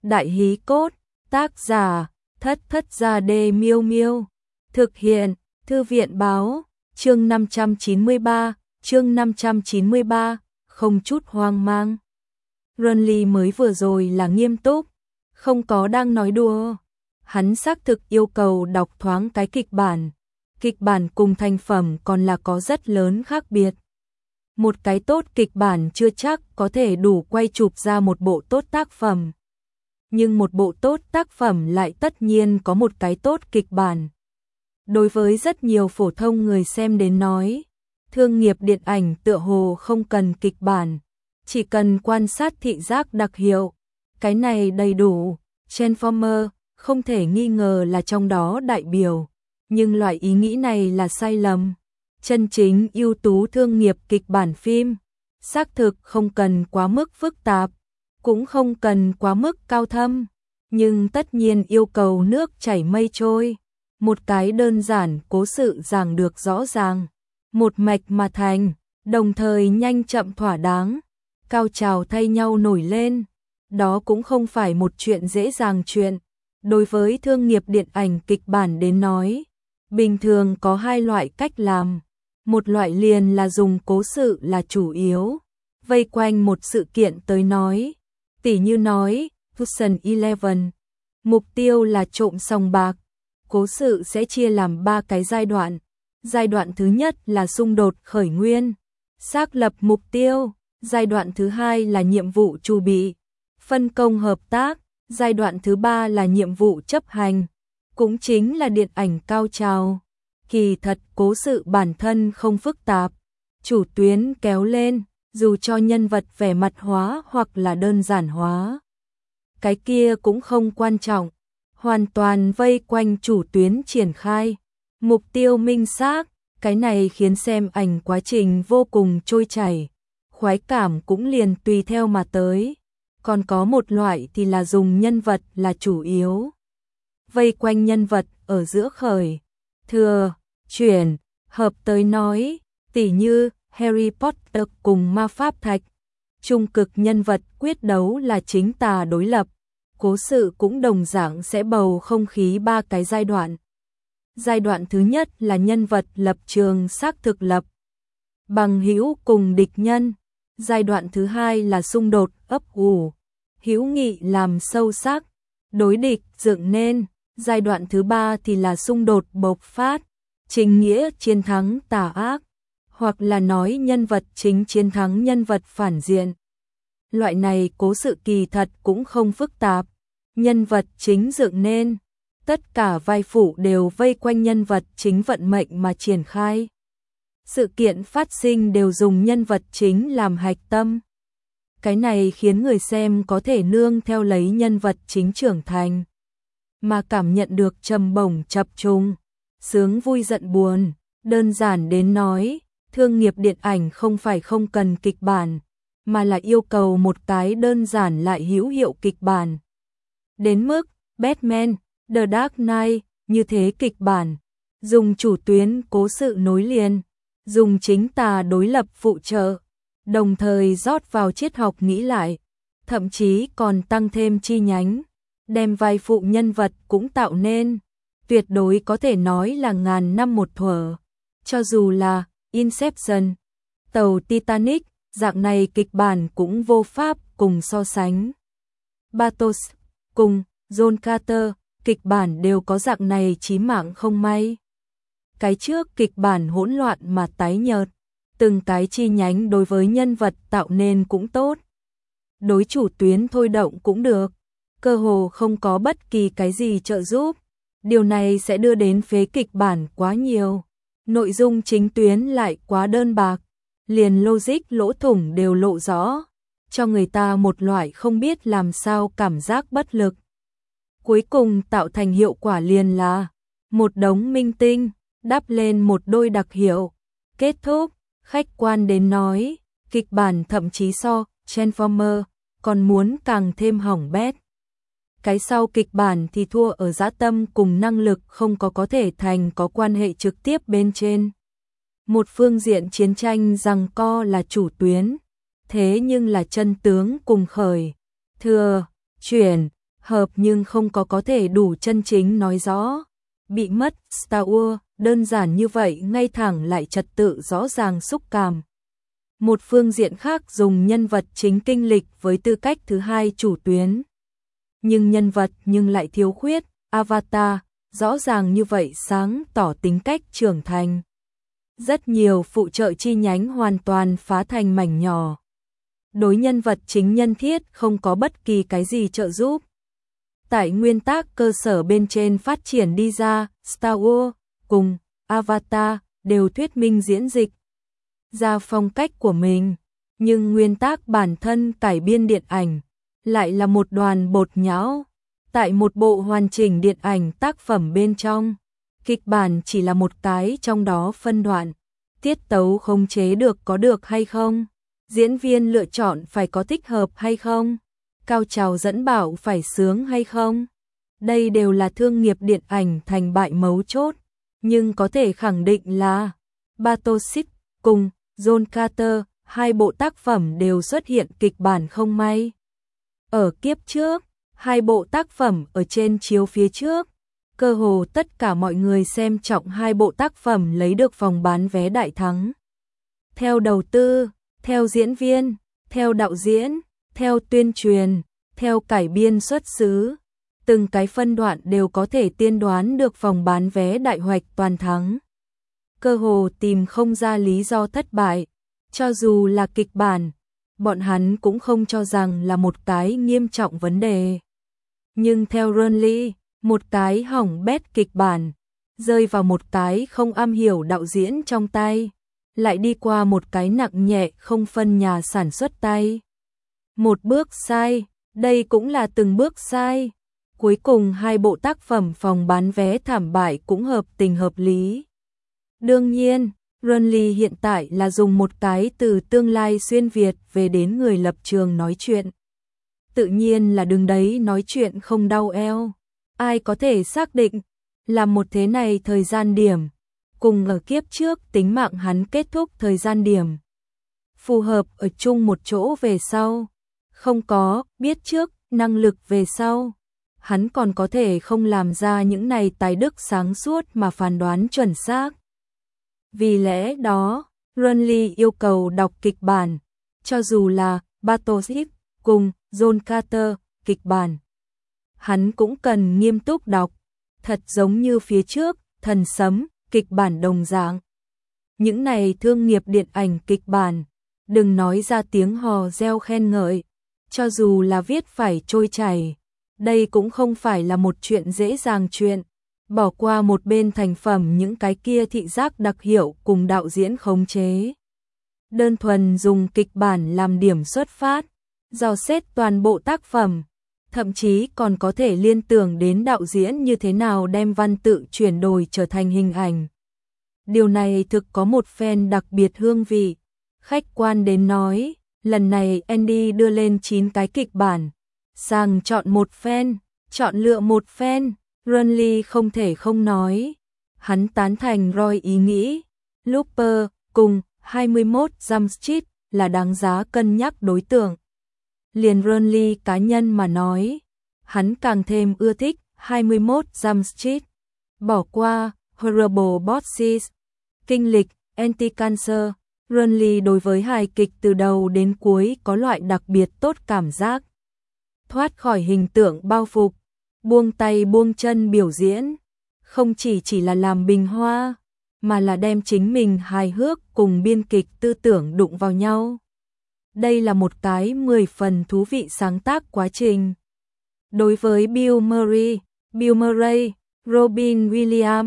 Đại hí cốt, tác giả, Thất Thất Gia Đê Miêu Miêu. Thực hiện, Thư viện báo, chương 593, không chút hoang mang. Renly mới vừa rồi là nghiêm túc, không có đang nói đùa. Hắn xác thực yêu cầu đọc thoáng cái kịch bản. Kịch bản cùng thành phẩm còn là có rất lớn khác biệt. Một cái tốt kịch bản chưa chắc có thể đủ quay chụp ra một bộ tốt tác phẩm. Nhưng một bộ tốt tác phẩm lại tất nhiên có một cái tốt kịch bản. Đối với rất nhiều phổ thông người xem đến nói, thương nghiệp điện ảnh tựa hồ không cần kịch bản, chỉ cần quan sát thị giác đặc hiệu. Cái này đầy đủ, Transformer không thể nghi ngờ là trong đó đại biểu, nhưng loại ý nghĩ này là sai lầm. Chân chính ưu tú thương nghiệp kịch bản phim, xác thực không cần quá mức phức tạp, cũng không cần quá mức cao thâm, nhưng tất nhiên yêu cầu nước chảy mây trôi. Một cái đơn giản cố sự giảng được rõ ràng, một mạch mà thành, đồng thời nhanh chậm thỏa đáng, cao trào thay nhau nổi lên. Đó cũng không phải một chuyện dễ dàng chuyện. Đối với thương nghiệp điện ảnh kịch bản đến nói, bình thường có hai loại cách làm. Một loại liền là dùng cố sự là chủ yếu, vây quanh một sự kiện tới nói. Tỉ như nói, Ocean Eleven, mục tiêu là trộm sòng bạc. Cố sự sẽ chia làm 3 cái giai đoạn. Giai đoạn thứ nhất là xung đột khởi nguyên, xác lập mục tiêu. Giai đoạn thứ hai là nhiệm vụ chu bị, phân công hợp tác. Giai đoạn thứ ba là nhiệm vụ chấp hành, cũng chính là điện ảnh cao trào. Kỳ thật cố sự bản thân không phức tạp, chủ tuyến kéo lên, dù cho nhân vật vẻ mặt hóa hoặc là đơn giản hóa. Cái kia cũng không quan trọng, hoàn toàn vây quanh chủ tuyến triển khai, mục tiêu minh xác, cái này khiến xem ảnh quá trình vô cùng trôi chảy, khoái cảm cũng liền tùy theo mà tới. Còn có một loại thì là dùng nhân vật là chủ yếu, vây quanh nhân vật ở giữa khởi, thừa, chuyển, hợp tới nói, tỉ như Harry Potter cùng ma pháp thạch. Trung cực nhân vật quyết đấu là chính tà đối lập, cố sự cũng đồng dạng sẽ bầu không khí 3 cái giai đoạn. Giai đoạn thứ nhất là nhân vật lập trường xác thực lập, bằng hữu cùng địch nhân. Giai đoạn thứ hai là xung đột ấp ủ, hữu nghị làm sâu sắc, đối địch dựng nên. Giai đoạn thứ ba thì là xung đột bộc phát, chính nghĩa chiến thắng tà ác, hoặc là nói nhân vật chính chiến thắng nhân vật phản diện. Loại này cố sự kỳ thật cũng không phức tạp, nhân vật chính dựng nên, tất cả vai phụ đều vây quanh nhân vật chính vận mệnh mà triển khai. Sự kiện phát sinh đều dùng nhân vật chính làm hạch tâm. Cái này khiến người xem có thể nương theo lấy nhân vật chính trưởng thành, mà cảm nhận được trầm bổng chập trùng, sướng vui giận buồn. Đơn giản đến nói, thương nghiệp điện ảnh không phải không cần kịch bản, mà là yêu cầu một cái đơn giản lại hữu hiệu kịch bản. Đến mức Batman, The Dark Knight như thế kịch bản, dùng chủ tuyến cố sự nối liền, dùng chính tà đối lập phụ trợ, đồng thời rót vào triết học nghĩ lại, thậm chí còn tăng thêm chi nhánh, đem vai phụ nhân vật cũng tạo nên, tuyệt đối có thể nói là ngàn năm một thuở. Cho dù là Inception, tàu Titanic, dạng này kịch bản cũng vô pháp cùng so sánh. Batos cùng John Carter, kịch bản đều có dạng này chí mạng không may. Cái trước kịch bản hỗn loạn mà tái nhợt, từng cái chi nhánh đối với nhân vật tạo nên cũng tốt, đối chủ tuyến thôi động cũng được, cơ hồ không có bất kỳ cái gì trợ giúp. Điều này sẽ đưa đến phế kịch bản quá nhiều, nội dung chính tuyến lại quá đơn bạc, liền logic lỗ thủng đều lộ rõ, cho người ta một loại không biết làm sao cảm giác bất lực. Cuối cùng tạo thành hiệu quả liền là một đống minh tinh đắp lên một đôi đặc hiệu. Kết thúc, khách quan đến nói, kịch bản thậm chí so Transformer còn muốn càng thêm hỏng bét. Cái sau kịch bản thì thua ở dã tâm cùng năng lực không có thể thành có quan hệ trực tiếp bên trên. Một phương diện chiến tranh giằng co là chủ tuyến, thế nhưng là chân tướng cùng khởi, thừa, chuyển, hợp nhưng không có thể đủ chân chính nói rõ. Bị mất Star Wars, đơn giản như vậy ngay thẳng lại trật tự rõ ràng xúc cảm. Một phương diện khác dùng nhân vật chính kinh lịch với tư cách thứ hai chủ tuyến. Nhưng nhân vật nhưng lại thiếu khuyết, Avatar, rõ ràng như vậy sáng tỏ tính cách trưởng thành. Rất nhiều phụ trợ chi nhánh hoàn toàn phá thành mảnh nhỏ. Đối nhân vật chính nhân thiết không có bất kỳ cái gì trợ giúp. Tại nguyên tắc cơ sở bên trên phát triển đi ra, Star Wars cùng Avatar đều thuyết minh diễn dịch ra phong cách của mình, nhưng nguyên tắc bản thân cải biên điện ảnh lại là một đoàn bột nhão. Tại một bộ hoàn chỉnh điện ảnh tác phẩm bên trong, kịch bản chỉ là một cái trong đó phân đoạn, tiết tấu khống chế được có được hay không, diễn viên lựa chọn phải có thích hợp hay không, cao trào dẫn bảo phải sướng hay không. Đây đều là thương nghiệp điện ảnh thành bại mấu chốt, nhưng có thể khẳng định là Bartosz cùng John Carter, hai bộ tác phẩm đều xuất hiện kịch bản không may. Ở kiếp trước, hai bộ tác phẩm ở trên chiếu phía trước, cơ hồ tất cả mọi người xem trọng hai bộ tác phẩm lấy được phòng bán vé đại thắng. Theo đầu tư, theo diễn viên, theo đạo diễn, theo tuyên truyền, theo cải biên xuất xứ, từng cái phân đoạn đều có thể tiên đoán được phòng bán vé đại hoạch toàn thắng. Cơ hồ tìm không ra lý do thất bại, cho dù là kịch bản, bọn hắn cũng không cho rằng là một cái nghiêm trọng vấn đề. Nhưng theo Ronly, một cái hỏng bét kịch bản, rơi vào một cái không am hiểu đạo diễn trong tay, lại đi qua một cái nặng nhẹ không phân nhà sản xuất tay. Một bước sai, đây cũng là từng bước sai. Cuối cùng hai bộ tác phẩm phòng bán vé thảm bại cũng hợp tình hợp lý. Đương nhiên, Ronly hiện tại là dùng một cái từ tương lai xuyên Việt về đến người lập trường nói chuyện. Tự nhiên là đứng đấy nói chuyện không đau eo. Ai có thể xác định là một thế này thời gian điểm, cùng ở kiếp trước tính mạng hắn kết thúc thời gian điểm. Phù hợp ở chung một chỗ về sau. Không có, biết trước, năng lực về sau. Hắn còn có thể không làm ra những này tài đức sáng suốt mà phán đoán chuẩn xác. Vì lẽ đó, Ronly yêu cầu đọc kịch bản, cho dù là Bartosz cùng John Carter kịch bản. Hắn cũng cần nghiêm túc đọc, thật giống như phía trước, Thần Sấm, kịch bản đồng dạng. Những này thương nghiệp điện ảnh kịch bản, đừng nói ra tiếng hò reo khen ngợi, cho dù là viết phải trôi chảy. Đây cũng không phải là một chuyện dễ dàng chuyện, bỏ qua một bên thành phẩm những cái kia thị giác đặc hiệu cùng đạo diễn khống chế. Đơn thuần dùng kịch bản làm điểm xuất phát, dò xét toàn bộ tác phẩm, thậm chí còn có thể liên tưởng đến đạo diễn như thế nào đem văn tự chuyển đổi trở thành hình ảnh. Điều này thực có một phen đặc biệt hương vị. Khách quan đến nói, lần này Andy đưa lên 9 cái kịch bản, sàng chọn một phen, chọn lựa một phen, Ronly không thể không nói. Hắn tán thành Roy ý nghĩ, Looper cùng 21 Jump Street là đáng giá cân nhắc đối tượng. Liền Ronly cá nhân mà nói, hắn càng thêm ưa thích 21 Jump Street. Bỏ qua Horrible Bosses, kinh lịch, Anti-Cancer, Ronly đối với hài kịch từ đầu đến cuối có loại đặc biệt tốt cảm giác. Thoát khỏi hình tượng bao phục, buông tay buông chân biểu diễn, không chỉ là làm bình hoa, mà là đem chính mình hài hước cùng biên kịch tư tưởng đụng vào nhau. Đây là một cái 10 phần thú vị sáng tác quá trình. Đối với Bill Murray, Robin Williams,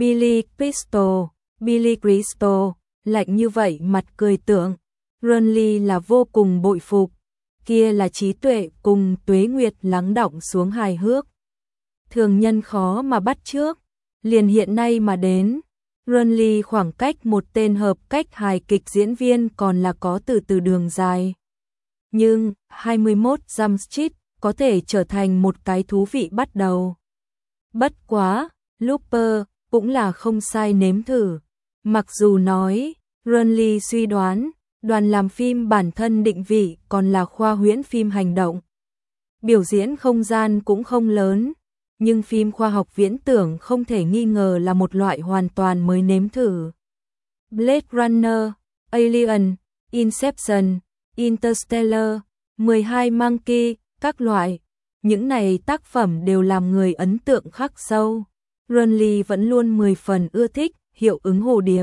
Billy Crystal, lạnh như vậy mặt cười tượng, Ronly là vô cùng bội phục. Kia là trí tuệ cùng tuế nguyệt lắng đọng xuống hài hước. Thường nhân khó mà bắt chước, liền hiện nay mà đến, Ronly khoảng cách một tên hợp cách hài kịch diễn viên còn là có từ đường dài. Nhưng 21 Jump Street có thể trở thành một cái thú vị bắt đầu. Bất quá, Looper cũng là không sai nếm thử. Mặc dù nói, Ronly suy đoán, đoàn làm phim bản thân định vị còn là khoa huyễn phim hành động. biểu diễn không gian cũng không lớn, nhưng phim khoa học viễn tưởng không thể nghi ngờ là một loại hoàn toàn mới nếm thử. Blade Runner, Alien, Inception, Interstellar, 12 Monkey, các loại, những này tác phẩm đều làm người ấn tượng khắc sâu. Renly vẫn luôn 10 phần ưa thích hiệu ứng hồ điệp.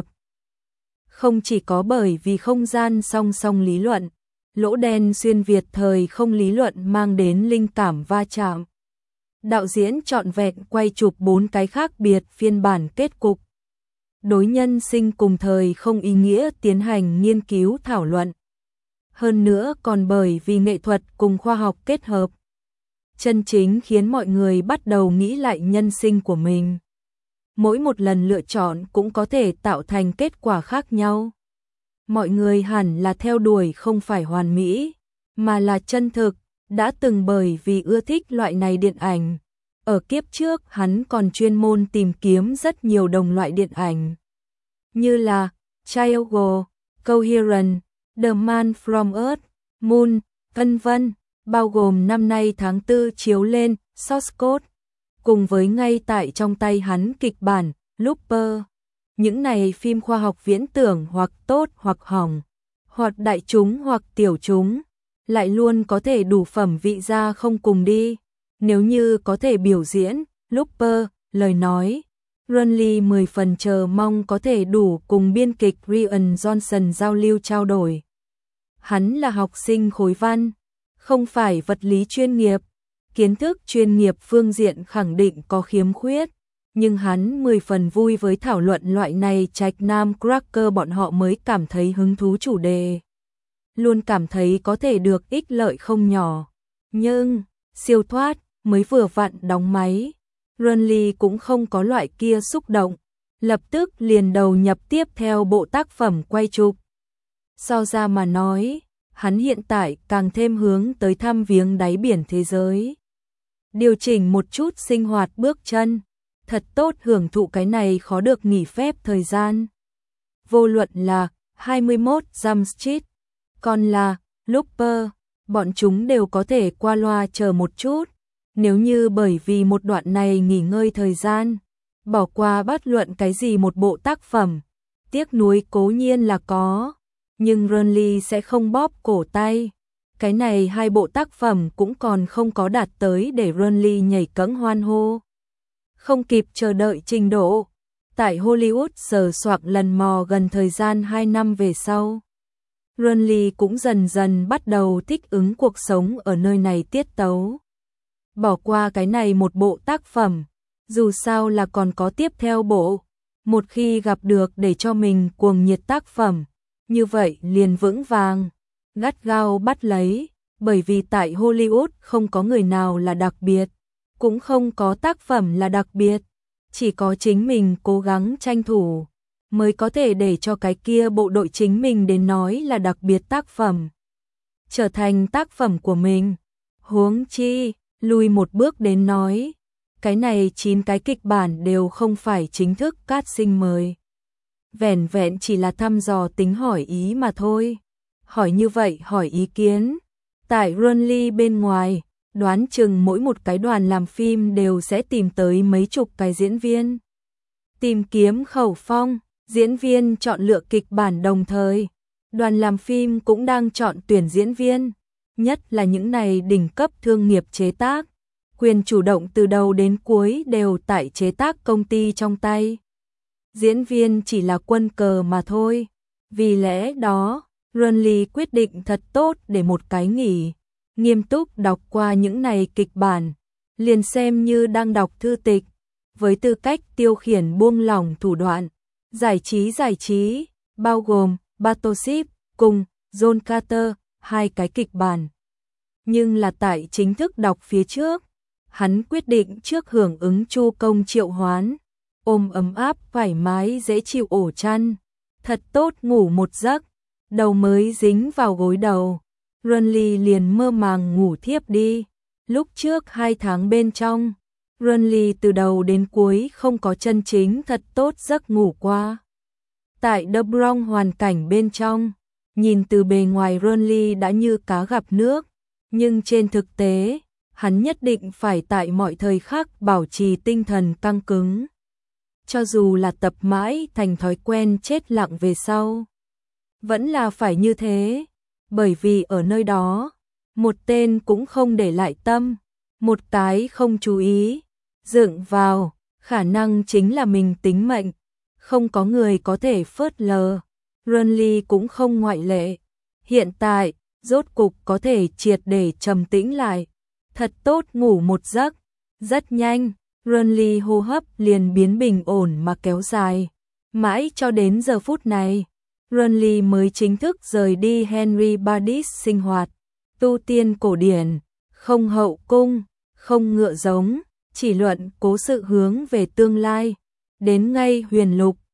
Không chỉ có bởi vì không gian song song lý luận, lỗ đen xuyên việt thời không lý luận mang đến linh cảm va chạm. Đạo diễn trọn vẹn quay chụp 4 cái khác biệt phiên bản kết cục. Đối nhân sinh cùng thời không ý nghĩa tiến hành nghiên cứu thảo luận. Hơn nữa còn bởi vì nghệ thuật cùng khoa học kết hợp, chân chính khiến mọi người bắt đầu nghĩ lại nhân sinh của mình. Mỗi một lần lựa chọn cũng có thể tạo thành kết quả khác nhau. Mọi người hẳn là theo đuổi không phải hoàn mỹ, mà là chân thực, đã từng bởi vì ưa thích loại này điện ảnh. Ở kiếp trước hắn còn chuyên môn tìm kiếm rất nhiều đồng loại điện ảnh, như là Triangle, Coherent, The Man from Earth, Moon, vân vân, bao gồm năm nay tháng 4 chiếu lên Source Code, cùng với ngay tại trong tay hắn kịch bản Looper. Những này phim khoa học viễn tưởng hoặc tốt hoặc hỏng, hoặc đại chúng hoặc tiểu chúng, lại luôn có thể đủ phẩm vị ra không cùng đi. Nếu như có thể biểu diễn Looper, lời nói, Renly 10 phần chờ mong có thể đủ cùng biên kịch Rian Johnson giao lưu trao đổi. Hắn là học sinh khối văn, không phải vật lý chuyên nghiệp, kiến thức chuyên nghiệp phương diện khẳng định có khiếm khuyết, nhưng hắn 10 phần vui với thảo luận loại này. Trạch Nam Cracker bọn họ mới cảm thấy hứng thú chủ đề, luôn cảm thấy có thể được ích lợi không nhỏ. Nhưng siêu thoát mới vừa vặn đóng máy, Renly cũng không có loại kia xúc động, lập tức liền đầu nhập tiếp theo bộ tác phẩm quay chụp. So ra mà nói, hắn hiện tại càng thêm hướng tới thăm viếng đáy biển thế giới. Điều chỉnh một chút sinh hoạt bước chân, thật tốt hưởng thụ cái này khó được nghỉ phép thời gian. Vô luận là 21 Jump Street, còn là Looper, bọn chúng đều có thể qua loa chờ một chút. Nếu như bởi vì một đoạn này nghỉ ngơi thời gian, bỏ qua bất luận cái gì một bộ tác phẩm, tiếc nuối cố nhiên là có, nhưng Renly sẽ không bóp cổ tay. Cái này hai bộ tác phẩm cũng còn không có đạt tới để Renly nhảy cẫng hoan hô. Không kịp chờ đợi trình độ, tại Hollywood sờ soạng lần mò gần thời gian 2 năm về sau, Renly cũng dần dần bắt đầu thích ứng cuộc sống ở nơi này tiết tấu. Bỏ qua cái này một bộ tác phẩm, dù sao là còn có tiếp theo bộ, một khi gặp được để cho mình cuồng nhiệt tác phẩm, như vậy liền vững vàng, gắt gao bắt lấy, bởi vì tại Hollywood không có người nào là đặc biệt, cũng không có tác phẩm là đặc biệt, chỉ có chính mình cố gắng tranh thủ, mới có thể để cho cái kia bộ đội chính mình đến nói là đặc biệt tác phẩm, trở thành tác phẩm của mình. Huống chi, lùi một bước đến nói, cái này 9 cái kịch bản đều không phải chính thức casting mời. Vẻn vẹn chỉ là thăm dò tính hỏi ý mà thôi. Hỏi như vậy hỏi ý kiến. Tại Renly bên ngoài, đoán chừng mỗi một cái đoàn làm phim đều sẽ tìm tới mấy chục cái diễn viên. Tìm kiếm khẩu phong, diễn viên chọn lựa kịch bản đồng thời. Đoàn làm phim cũng đang chọn tuyển diễn viên. Nhất là những này đỉnh cấp thương nghiệp chế tác. Quyền chủ động từ đầu đến cuối đều tại chế tác công ty trong tay. Diễn viên chỉ là quân cờ mà thôi. Vì lẽ đó, Renly quyết định thật tốt để một cái nghỉ, nghiêm túc đọc qua những này kịch bản, liền xem như đang đọc thư tịch, với tư cách tiêu khiển buông lỏng thủ đoạn, giải trí, bao gồm Battleship cùng John Carter, 2 cái kịch bản. Nhưng là tại chính thức đọc phía trước, hắn quyết định trước hưởng ứng Chu Công triệu hoán, ôm ấm áp thoải mái dễ chịu ổ chăn, thật tốt ngủ một giấc, đầu mới dính vào gối đầu, Renly liền mơ màng ngủ thiếp đi. Lúc trước 2 tháng bên trong, Renly từ đầu đến cuối không có chân chính thật tốt giấc ngủ qua. Tại The Bronx hoàn cảnh bên trong, nhìn từ bề ngoài Renly đã như cá gặp nước, nhưng trên thực tế, hắn nhất định phải tại mọi thời khắc bảo trì tinh thần căng cứng. Cho dù là tập mãi thành thói quen chết lặng về sau, vẫn là phải như thế, bởi vì ở nơi đó, một tên cũng không để lại tâm, một cái không chú ý, dựng vào, khả năng chính là mình tính mệnh, không có người có thể phớt lờ, Renly cũng không ngoại lệ. Hiện tại, rốt cục có thể triệt để trầm tĩnh lại, thật tốt ngủ một giấc, rất nhanh, Renly hô hấp liền biến bình ổn mà kéo dài, mãi cho đến giờ phút này, Renly mới chính thức rời đi Henry Badis sinh hoạt, tu tiên cổ điển, không hậu cung, không ngựa giống, chỉ luận cố sự hướng về tương lai, đến ngay huyền lục,